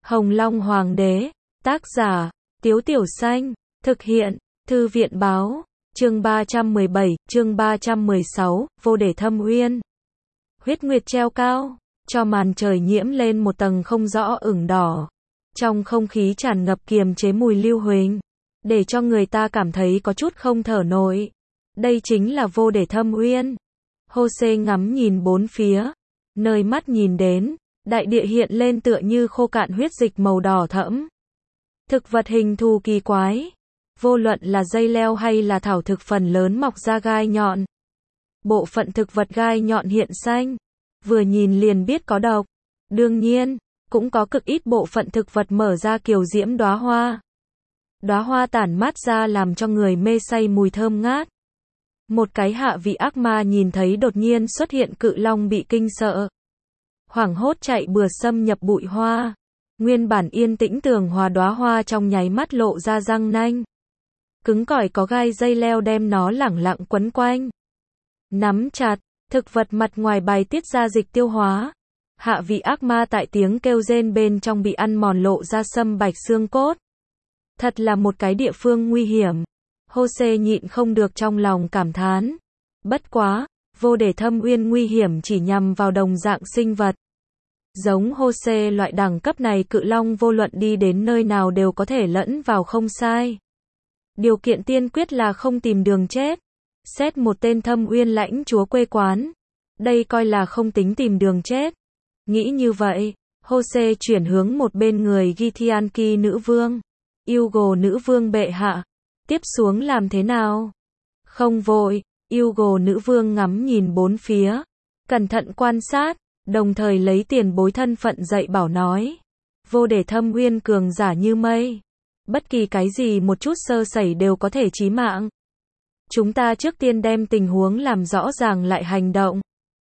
Hồng Long Hoàng đế, tác giả, Tiếu Tiểu Xanh, thực hiện, Thư viện báo, chương 317, chương 316, vô để thâm uyên. Huyết nguyệt treo cao, cho màn trời nhiễm lên một tầng không rõ ửng đỏ. Trong không khí tràn ngập kiềm chế mùi lưu huỳnh, để cho người ta cảm thấy có chút không thở nổi. Đây chính là vô để thâm uyên. Jose ngắm nhìn bốn phía, nơi mắt nhìn đến, đại địa hiện lên tựa như khô cạn huyết dịch màu đỏ thẫm. Thực vật hình thù kỳ quái, vô luận là dây leo hay là thảo thực phần lớn mọc ra gai nhọn. Bộ phận thực vật gai nhọn hiện xanh, vừa nhìn liền biết có độc. Đương nhiên, cũng có cực ít bộ phận thực vật mở ra kiều diễm đóa hoa. Đóa hoa tản mát ra làm cho người mê say mùi thơm ngát. Một cái hạ vị ác ma nhìn thấy đột nhiên xuất hiện cự long bị kinh sợ, hoảng hốt chạy bừa xâm nhập bụi hoa. Nguyên bản yên tĩnh tường hòa đóa hoa trong nháy mắt lộ ra răng nanh cứng cỏi có gai dây leo đem nó lẳng lặng quấn quanh. Nắm chặt, thực vật mặt ngoài bài tiết ra dịch tiêu hóa. Hạ vị ác ma tại tiếng kêu rên bên trong bị ăn mòn lộ ra sâm bạch xương cốt. Thật là một cái địa phương nguy hiểm. Jose nhịn không được trong lòng cảm thán. Bất quá, vô để thâm uyên nguy hiểm chỉ nhằm vào đồng dạng sinh vật. Giống Jose loại đẳng cấp này cự long vô luận đi đến nơi nào đều có thể lẫn vào không sai. Điều kiện tiên quyết là không tìm đường chết. Xét một tên thâm uyên lãnh chúa quê quán, đây coi là không tính tìm đường chết. Nghĩ như vậy, Jose chuyển hướng một bên người Githyanki nữ vương. Hugo nữ vương bệ hạ, tiếp xuống làm thế nào? Không vội, Hugo nữ vương ngắm nhìn bốn phía, cẩn thận quan sát, đồng thời lấy tiền bối thân phận dạy bảo nói. Vô để thâm uyên cường giả như mây. Bất kỳ cái gì một chút sơ sẩy đều có thể chí mạng. Chúng ta trước tiên đem tình huống làm rõ ràng lại hành động.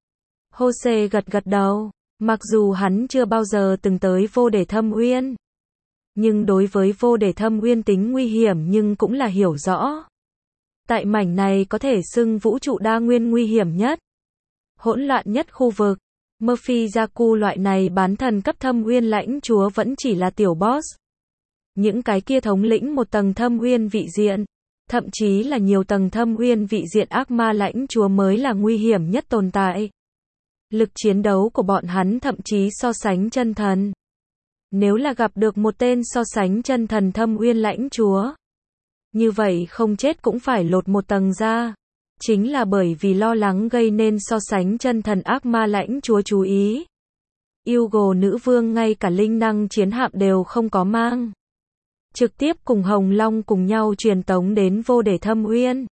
Jose gật gật đầu, mặc dù hắn chưa bao giờ từng tới vô để thâm uyên, nhưng đối với vô để thâm uyên tính nguy hiểm nhưng cũng là hiểu rõ. Tại mảnh này có thể xưng vũ trụ đa nguyên nguy hiểm nhất, hỗn loạn nhất khu vực. Murphy Jaku loại này bán thần cấp thâm uyên lãnh chúa vẫn chỉ là tiểu boss. Những cái kia thống lĩnh một tầng thâm uyên vị diện, thậm chí là nhiều tầng thâm uyên vị diện ác ma lãnh chúa mới là nguy hiểm nhất tồn tại. Lực chiến đấu của bọn hắn thậm chí so sánh chân thần. Nếu là gặp được một tên so sánh chân thần thâm uyên lãnh chúa, như vậy không chết cũng phải lột một tầng ra. Chính là bởi vì lo lắng gây nên so sánh chân thần ác ma lãnh chúa chú ý. Hugo nữ vương ngay cả linh năng chiến hạm đều không có mang. Trực tiếp cùng Hồng Long cùng nhau truyền tống đến vô để thâm uyên.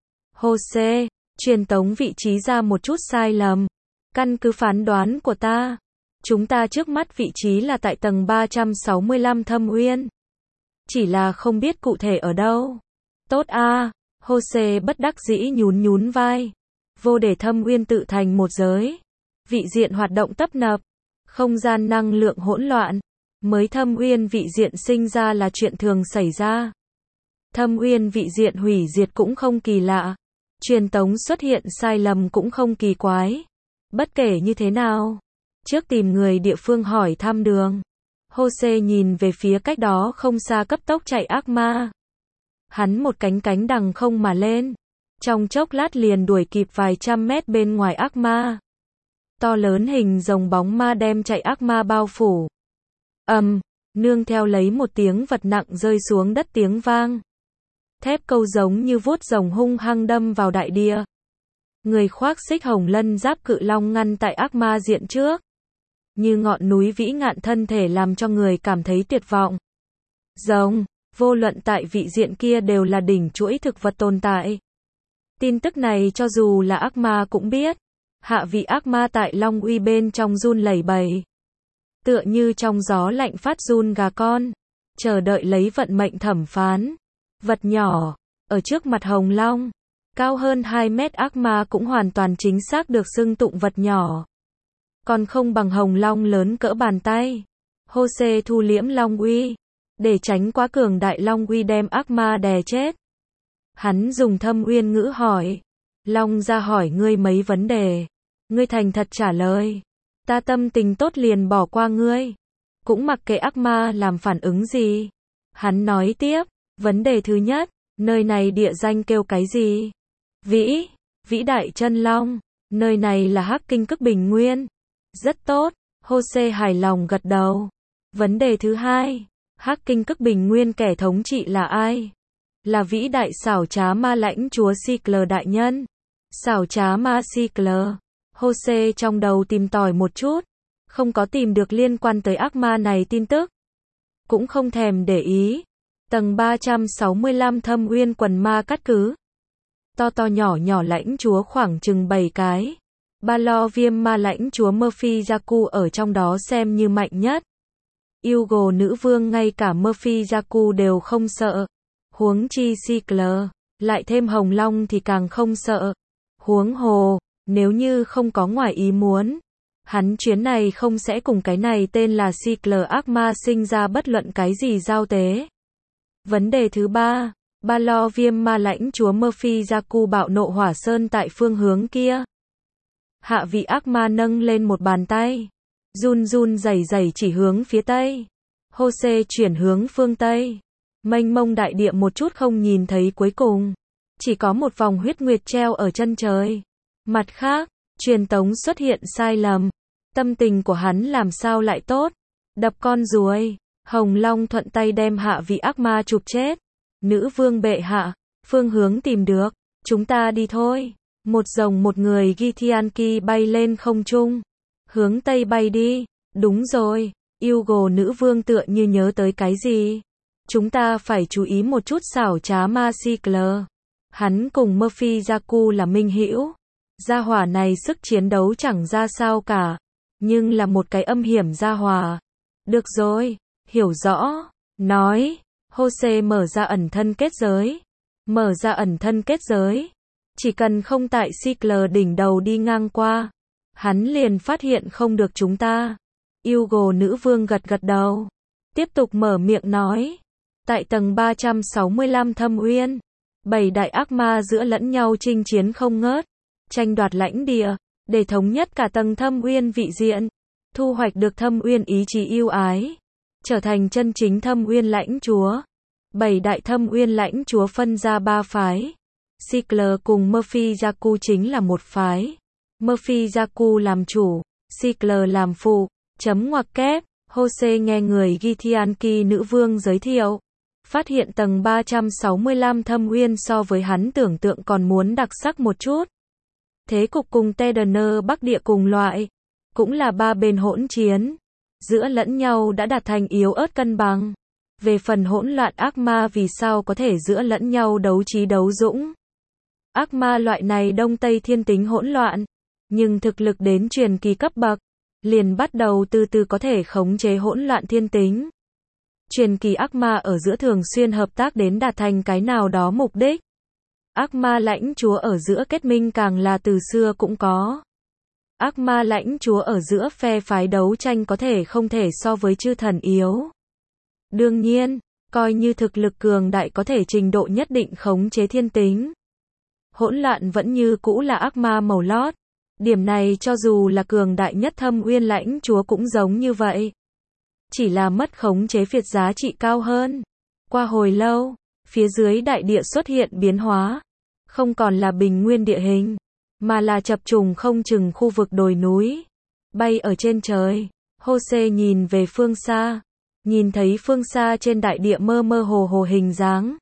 Jose, truyền tống vị trí ra một chút sai lầm. Căn cứ phán đoán của ta, chúng ta trước mắt vị trí là tại tầng 365 thâm uyên. Chỉ là không biết cụ thể ở đâu. Tốt a. Jose bất đắc dĩ nhún nhún vai. Vô để thâm uyên tự thành một giới. Vị diện hoạt động tấp nập. Không gian năng lượng hỗn loạn. Mới thâm uyên vị diện sinh ra là chuyện thường xảy ra. Thâm uyên vị diện hủy diệt cũng không kỳ lạ. Truyền tống xuất hiện sai lầm cũng không kỳ quái. Bất kể như thế nào, trước tìm người địa phương hỏi thăm đường. Jose nhìn về phía cách đó không xa cấp tốc chạy ác ma. Hắn một cánh cánh đằng không mà lên. Trong chốc lát liền đuổi kịp vài trăm mét bên ngoài ác ma. To lớn hình rồng bóng ma đem chạy ác ma bao phủ. Nương theo lấy một tiếng vật nặng rơi xuống đất tiếng vang. Thép câu giống như vuốt rồng hung hăng đâm vào đại địa. Người khoác xích hồng lân giáp cự long ngăn tại ác ma diện trước. Như ngọn núi vĩ ngạn thân thể làm cho người cảm thấy tuyệt vọng. Rồng, vô luận tại vị diện kia đều là đỉnh chuỗi thực vật tồn tại. Tin tức này cho dù là ác ma cũng biết. Hạ vị ác ma tại Long Uy bên trong run lẩy bẩy. Tựa như trong gió lạnh phát run gà con. Chờ đợi lấy vận mệnh thẩm phán. Vật nhỏ, ở trước mặt Hồng Long. Cao hơn 2 mét ác ma cũng hoàn toàn chính xác được xưng tụng vật nhỏ. Còn không bằng Hồng Long lớn cỡ bàn tay. Jose thu liễm Long Uy. Để tránh quá cường đại Long Uy đem ác ma đè chết. Hắn dùng thâm uyên ngữ hỏi. Long ra hỏi ngươi mấy vấn đề. Ngươi thành thật trả lời. Ta tâm tình tốt liền bỏ qua ngươi. cũng mặc kệ ác ma làm phản ứng gì. Hắn nói tiếp, vấn đề thứ nhất, nơi này địa danh kêu cái gì? Vĩ Đại Chân Long, nơi này là Hắc Kinh Cực Bình Nguyên. Rất tốt, Jose hài lòng gật đầu. Vấn đề thứ hai, Hắc Kinh Cực Bình Nguyên kẻ thống trị là ai? Là vĩ đại xảo trá ma lãnh chúa Sikler đại nhân. Xảo trá ma Sikler. Jose trong đầu tìm tòi một chút, không có tìm được liên quan tới ác ma này tin tức. Cũng không thèm để ý. Tầng 365 Thâm Uyên quần ma cát cứ. To nhỏ nhỏ lãnh chúa khoảng chừng 7 cái. Ba lo viêm ma lãnh chúa Murphy Jaku ở trong đó xem như mạnh nhất. Hugo nữ vương ngay cả Murphy Jaku đều không sợ. Huống chi Sikler, lại thêm Hồng Long thì càng không sợ. Huống hồ, nếu như không có ngoài ý muốn, hắn chuyến này không sẽ cùng cái này tên là Sikler ác ma sinh ra bất luận cái gì giao tế. Vấn đề thứ ba, ba lo viêm ma lãnh chúa Murphy Jaku bạo nộ hỏa sơn tại phương hướng kia. Hạ vị ác ma nâng lên một bàn tay, run run rẩy rẩy chỉ hướng phía tây. Jose chuyển hướng phương tây. Mênh mông đại địa một chút không nhìn thấy cuối cùng. Chỉ có một vòng huyết nguyệt treo ở chân trời. Mặt khác, truyền tống xuất hiện sai lầm. Tâm tình của hắn làm sao lại tốt? Đập con ruồi. Hồng Long thuận tay đem hạ vị ác ma chụp chết. Nữ vương bệ hạ, phương hướng tìm được. Chúng ta đi thôi. Một rồng một người Githyanki bay lên không trung. Hướng tây bay đi. Đúng rồi. Hugo nữ vương tựa như nhớ tới cái gì. Chúng ta phải chú ý một chút xảo trá ma Sikler. Hắn cùng Murphy Jaku là minh hữu. Gia hỏa này sức chiến đấu chẳng ra sao cả. Nhưng là một cái âm hiểm gia hỏa. Được rồi, hiểu rõ. Nói, Jose mở ra ẩn thân kết giới. Mở ra ẩn thân kết giới. Chỉ cần không tại Sikler đỉnh đầu đi ngang qua, hắn liền phát hiện không được chúng ta. Hugo nữ vương gật gật đầu. Tiếp tục mở miệng nói. Tại tầng 365 Thâm Uyên, 7 đại ác ma giữa lẫn nhau chinh chiến không ngớt, tranh đoạt lãnh địa, để thống nhất cả tầng Thâm Uyên vị diện, thu hoạch được Thâm Uyên ý chí yêu ái, trở thành chân chính Thâm Uyên lãnh chúa. 7 đại Thâm Uyên lãnh chúa phân ra 3 phái. Sikler cùng Murphy Jaku chính là một phái. Murphy Jaku làm chủ, Sikler làm phụ. Chấm ngoặc kép, Jose nghe người Githyanki nữ vương giới thiệu. Phát hiện tầng 365 Thâm Uyên so với hắn tưởng tượng còn muốn đặc sắc một chút. Thế cục cùng Tedener Bắc Địa cùng loại, cũng là ba bên hỗn chiến, giữa lẫn nhau đã đạt thành yếu ớt cân bằng. Về phần hỗn loạn ác ma vì sao có thể giữa lẫn nhau đấu trí đấu dũng. Ác ma loại này đông tây thiên tính hỗn loạn, nhưng thực lực đến truyền kỳ cấp bậc, liền bắt đầu từ từ có thể khống chế hỗn loạn thiên tính. Truyền kỳ ác ma ở giữa thường xuyên hợp tác đến đạt thành cái nào đó mục đích. Ác ma lãnh chúa ở giữa kết minh càng là từ xưa cũng có. Ác ma lãnh chúa ở giữa phe phái đấu tranh có thể không thể so với chư thần yếu. Đương nhiên, coi như thực lực cường đại có thể trình độ nhất định khống chế thiên tính. Hỗn loạn vẫn như cũ là ác ma màu lót. Điểm này cho dù là cường đại nhất Thâm Uyên lãnh chúa cũng giống như vậy. Chỉ là mất khống chế phiệt giá trị cao hơn. Qua hồi lâu, phía dưới đại địa xuất hiện biến hóa. Không còn là bình nguyên địa hình, mà là chập trùng không chừng khu vực đồi núi. Bay ở trên trời, Jose nhìn về phương xa. Nhìn thấy phương xa trên đại địa mơ mơ hồ hồ hình dáng.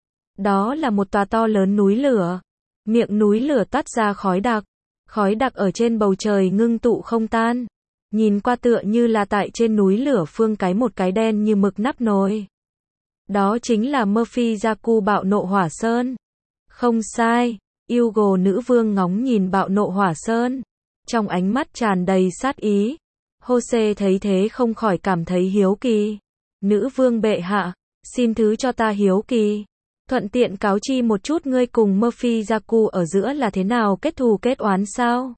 Đó là một tòa to lớn núi lửa. Miệng núi lửa toát ra khói đặc. Khói đặc ở trên bầu trời ngưng tụ không tan. Nhìn qua tựa như là tại trên núi lửa phương một cái đen như mực nắp nồi. Đó chính là Murphy Jaku bạo nộ hỏa sơn. Không sai, Hugo nữ vương ngóng nhìn bạo nộ hỏa sơn. Trong ánh mắt tràn đầy sát ý. Jose thấy thế không khỏi cảm thấy hiếu kỳ. Nữ vương bệ hạ, xin thứ cho ta hiếu kỳ. Thuận tiện cáo chi một chút ngươi cùng Murphy Jaku ở giữa là thế nào kết thù kết oán sao?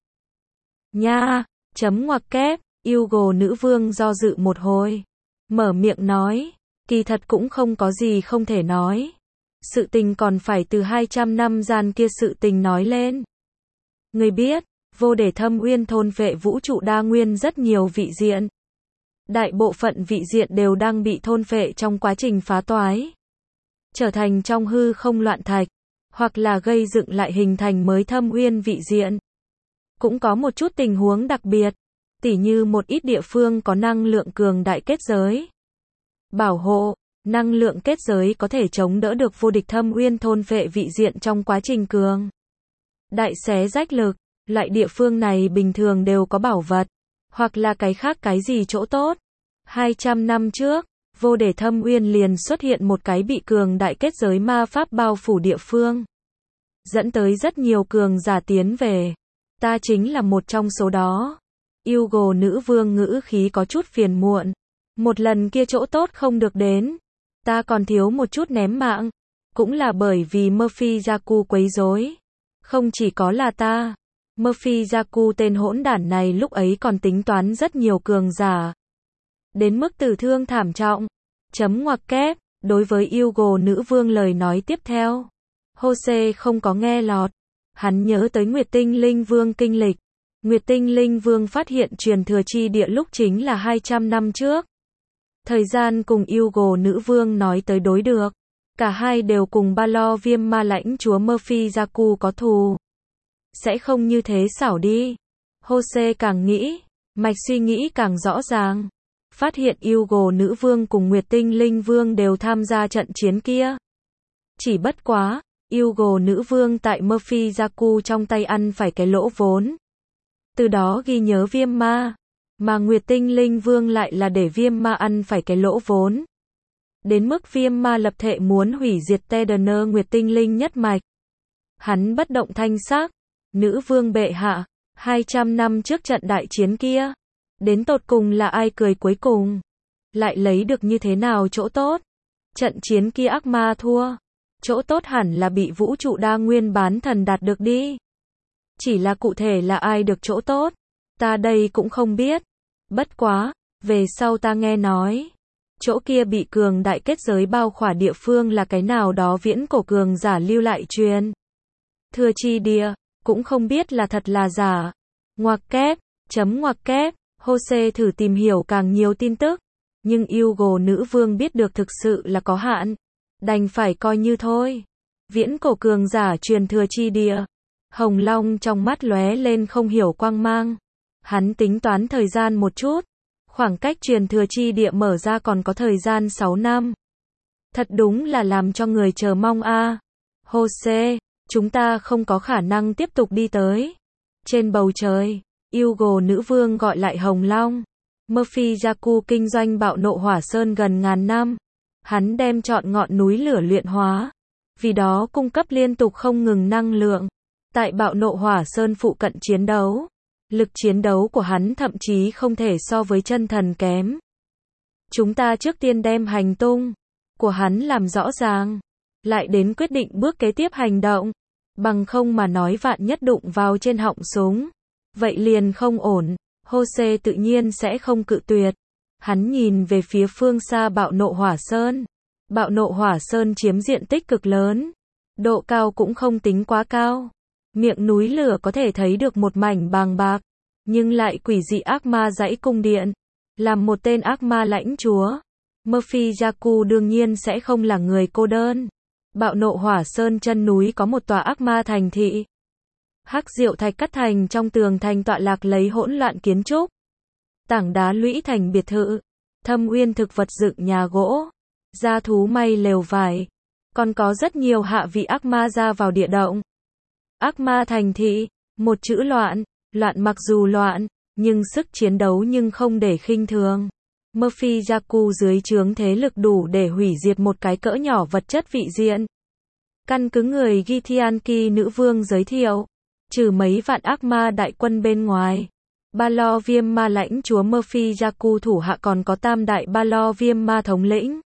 Nha, chấm ngoặc kép, Hugo nữ vương do dự một hồi. Mở miệng nói, kỳ thật cũng không có gì không thể nói. Sự tình còn phải từ 200 năm gian kia sự tình nói lên. Ngươi biết, vô để Thâm Uyên thôn vệ vũ trụ đa nguyên rất nhiều vị diện. Đại bộ phận vị diện đều đang bị thôn phệ trong quá trình phá toái, trở thành trong hư không loạn thạch, hoặc là gây dựng lại hình thành mới thâm uyên vị diện. Cũng có một chút tình huống đặc biệt, tỉ như một ít địa phương có năng lượng cường đại kết giới bảo hộ, năng lượng kết giới có thể chống đỡ được vô địch thâm uyên thôn phệ vị diện trong quá trình cường đại xé rách lực. Loại địa phương này bình thường đều có bảo vật, hoặc là cái khác cái gì chỗ tốt. 200 năm trước, vô đề thâm uyên liền xuất hiện một cái bị cường đại kết giới ma pháp bao phủ địa phương, dẫn tới rất nhiều cường giả tiến về. Ta chính là một trong số đó. Hugo nữ vương ngữ khí có chút phiền muộn. Một lần kia chỗ tốt không được đến, ta còn thiếu một chút ném mạng. Cũng là bởi vì Murphy Jaku quấy rối. Không chỉ có là ta. Murphy Jaku tên hỗn đản này lúc ấy còn tính toán rất nhiều cường giả, đến mức tử thương thảm trọng. Chấm ngoặc kép, đối với Hugo nữ vương lời nói tiếp theo, Jose không có nghe lọt. Hắn nhớ tới Nguyệt Tinh Linh Vương kinh lịch. Nguyệt Tinh Linh Vương phát hiện truyền thừa chi địa lúc chính là 200 năm trước. Thời gian cùng Hugo nữ vương nói tới đối được. Cả hai đều cùng Ba Lo Viêm Ma lãnh chúa Murphy Jaku có thù. Sẽ không như thế xảo đi. Jose càng nghĩ, mạch suy nghĩ càng rõ ràng. Phát hiện Hugo nữ vương cùng Nguyệt Tinh Linh Vương đều tham gia trận chiến kia. Chỉ bất quá, Hugo nữ vương tại Murphy Jaku trong tay ăn phải cái lỗ vốn. Từ đó ghi nhớ viêm ma. Mà Nguyệt Tinh Linh Vương lại là để viêm ma ăn phải cái lỗ vốn. Đến mức viêm ma lập thệ muốn hủy diệt Tedener Nguyệt Tinh Linh nhất mạch. Hắn bất động thanh sắc. Nữ vương bệ hạ, 200 năm trước trận đại chiến kia, đến tột cùng là ai cười cuối cùng? Lại lấy được như thế nào chỗ tốt? Trận chiến kia ác ma thua. Chỗ tốt hẳn là bị vũ trụ đa nguyên bán thần đạt được đi. Chỉ là cụ thể là ai được chỗ tốt, ta đây cũng không biết. Bất quá, về sau ta nghe nói, chỗ kia bị cường đại kết giới bao khỏa địa phương là cái nào đó viễn cổ cường giả lưu lại truyền thừa chi địa, cũng không biết là thật là giả. Ngoặc kép, chấm ngoặc kép, Jose thử tìm hiểu càng nhiều tin tức, nhưng Hugo nữ vương biết được thực sự là có hạn, đành phải coi như thôi. Viễn cổ cường giả truyền thừa chi địa. Hồng Long trong mắt lóe lên không hiểu quang mang. Hắn tính toán thời gian một chút. Khoảng cách truyền thừa chi địa mở ra còn có thời gian 6 năm. Thật đúng là làm cho người chờ mong a. Jose, chúng ta không có khả năng tiếp tục đi tới. Trên bầu trời, Hugo nữ vương gọi lại Hồng Long. Murphy Jaku kinh doanh bạo nộ hỏa sơn gần ngàn năm. Hắn đem chọn ngọn núi lửa luyện hóa. Vì đó cung cấp liên tục không ngừng năng lượng. Tại bạo nộ hỏa sơn phụ cận chiến đấu, lực chiến đấu của hắn thậm chí không thể so với chân thần kém. Chúng ta trước tiên đem hành tung của hắn làm rõ ràng, lại đến quyết định bước kế tiếp hành động. Bằng không mà nói vạn nhất đụng vào trên họng súng, vậy liền không ổn. Jose tự nhiên sẽ không cự tuyệt. Hắn nhìn về phía phương xa bạo nộ hỏa sơn. Bạo nộ hỏa sơn chiếm diện tích cực lớn, độ cao cũng không tính quá cao. Miệng núi lửa có thể thấy được một mảnh bàng bạc, nhưng lại quỷ dị ác ma dãy cung điện. Làm một tên ác ma lãnh chúa, Murphy Jaku đương nhiên sẽ không là người cô đơn. Bạo nộ hỏa sơn chân núi có một tòa ác ma thành thị. Hắc diệu thạch cắt thành trong tường thành tọa lạc lấy hỗn loạn kiến trúc. Tảng đá lũy thành biệt thự. Thâm uyên thực vật dựng nhà gỗ. Gia thú may lều vải. Còn có rất nhiều hạ vị ác ma ra vào địa động. Ác ma thành thị, một chữ loạn. Loạn mặc dù loạn, nhưng sức chiến đấu nhưng không để khinh thường. Murphy Jaku dưới trướng thế lực đủ để hủy diệt một cái cỡ nhỏ vật chất vị diện. Căn cứ người Githyanki nữ vương giới thiệu, trừ mấy vạn ác ma đại quân bên ngoài, Ba Lo Viêm Ma lãnh chúa Murphy Jaku thủ hạ còn có tam đại Ba Lo Viêm Ma thống lĩnh.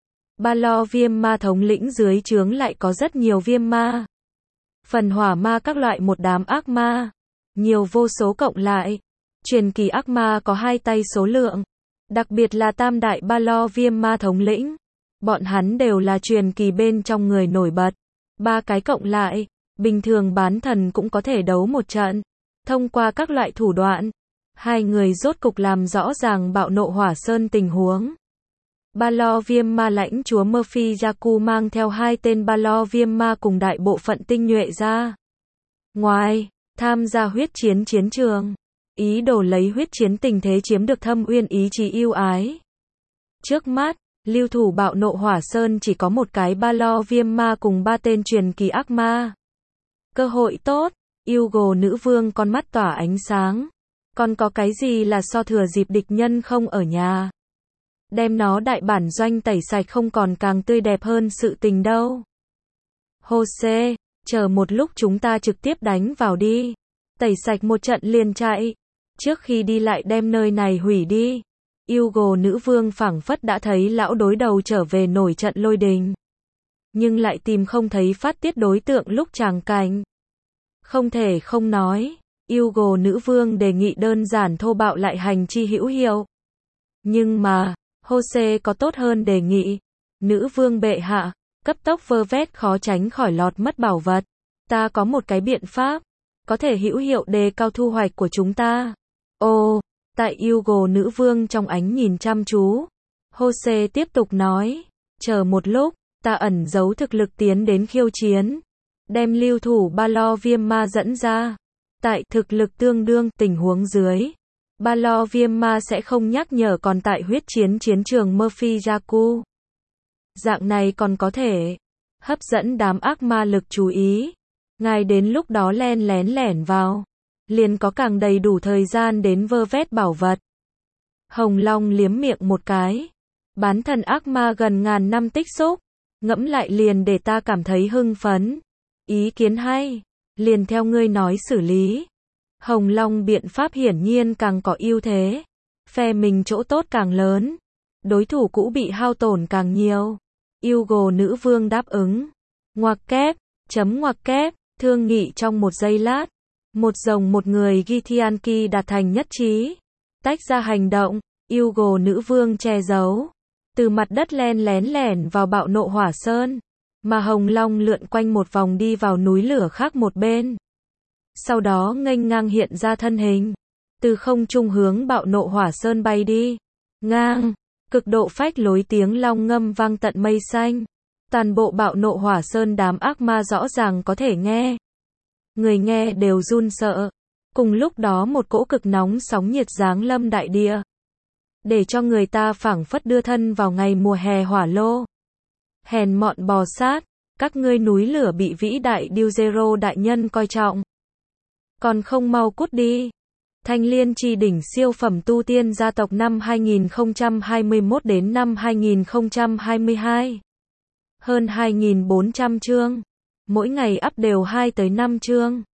Ba Lo Viêm Ma thống lĩnh dưới trướng lại có rất nhiều viêm ma, phần hỏa ma các loại một đám ác ma, nhiều vô số cộng lại. Truyền kỳ ác ma có 2 tay số lượng, đặc biệt là tam đại Ba Lo Viêm Ma thống lĩnh. Bọn hắn đều là truyền kỳ bên trong người nổi bật. 3 cái cộng lại, bình thường bán thần cũng có thể đấu một trận. Thông qua các loại thủ đoạn, Hai người rốt cục làm rõ ràng bạo nộ hỏa sơn tình huống. Ba lo viêm ma lãnh chúa Murphy Yaku mang theo 2 tên ba lo viêm ma cùng đại bộ phận tinh nhuệ ra ngoài, tham gia huyết chiến chiến trường, ý đồ lấy huyết chiến tình thế chiếm được Thâm Uyên ý chí yêu ái. Trước mắt, lưu thủ bạo nộ hỏa sơn chỉ có một cái ba lo viêm ma cùng 3 tên truyền kỳ ác ma. Cơ hội tốt, Hugo nữ vương con mắt tỏa ánh sáng. Còn có cái gì là so thừa dịp địch nhân không ở nhà. Đem nó đại bản doanh tẩy sạch không còn càng tươi đẹp hơn sự tình đâu. Jose, chờ một lúc chúng ta trực tiếp đánh vào đi. Tẩy sạch một trận liền chạy. Trước khi đi lại đem nơi này hủy đi. Hugo nữ vương phảng phất đã thấy lão đối đầu trở về nổi trận lôi đình. Nhưng lại tìm không thấy phát tiết đối tượng lúc tràng cảnh. Không thể không nói. Hugo nữ vương đề nghị đơn giản thô bạo lại hành chi hữu hiệu. Nhưng mà, Jose có tốt hơn đề nghị. Nữ vương bệ hạ, cấp tốc vơ vét khó tránh khỏi lọt mất bảo vật. Ta có một cái biện pháp, có thể hữu hiệu đề cao thu hoạch của chúng ta. Ồ, tại Hugo nữ vương trong ánh nhìn chăm chú. Jose tiếp tục nói, chờ một lúc, ta ẩn giấu thực lực tiến đến khiêu chiến. Đem lưu thủ ba lo viêm ma dẫn ra. Tại thực lực tương đương tình huống dưới, ba lo viêm ma sẽ không nhắc nhở còn tại huyết chiến chiến trường Murphy Yaku. Dạng này còn có thể hấp dẫn đám ác ma lực chú ý. Ngài đến lúc đó len lén lẻn vào, liền có càng đầy đủ thời gian đến vơ vét bảo vật. Hồng Long liếm miệng một cái. Bán thần ác ma gần ngàn năm tích xúc, ngẫm lại liền để ta cảm thấy hưng phấn. Ý kiến hay. Liền theo ngươi nói xử lý. Hồng Long biện pháp hiển nhiên càng có ưu thế. Phe mình chỗ tốt càng lớn. Đối thủ cũ bị hao tổn càng nhiều. Hugo nữ vương đáp ứng. Ngoặc kép, ngoặc kép, thương nghị trong một giây lát. Một rồng một người Githyanki đạt thành nhất trí. Tách ra hành động, Hugo nữ vương che giấu. Từ mặt đất len lén lẻn vào bạo nộ hỏa sơn. Mà Hồng Long lượn quanh một vòng đi vào núi lửa khác một bên. Sau đó nghênh ngang hiện ra thân hình. Từ không trung hướng bạo nộ hỏa sơn bay đi. Ngang, cực độ phách lối tiếng long ngâm vang tận mây xanh. Toàn bộ bạo nộ hỏa sơn đám ác ma rõ ràng có thể nghe. Người nghe đều run sợ. Cùng lúc đó một cỗ cực nóng sóng nhiệt giáng lâm đại địa. Để cho người ta phảng phất đưa thân vào ngày mùa hè hỏa lô. Hèn mọn bò sát, các ngươi núi lửa bị vĩ đại Duzero đại nhân coi trọng. Còn không mau cút đi. Thanh Liên Chi đỉnh siêu phẩm tu tiên gia tộc năm 2021 đến năm 2022. Hơn 2.400 chương. Mỗi ngày up đều 2 tới 5 chương.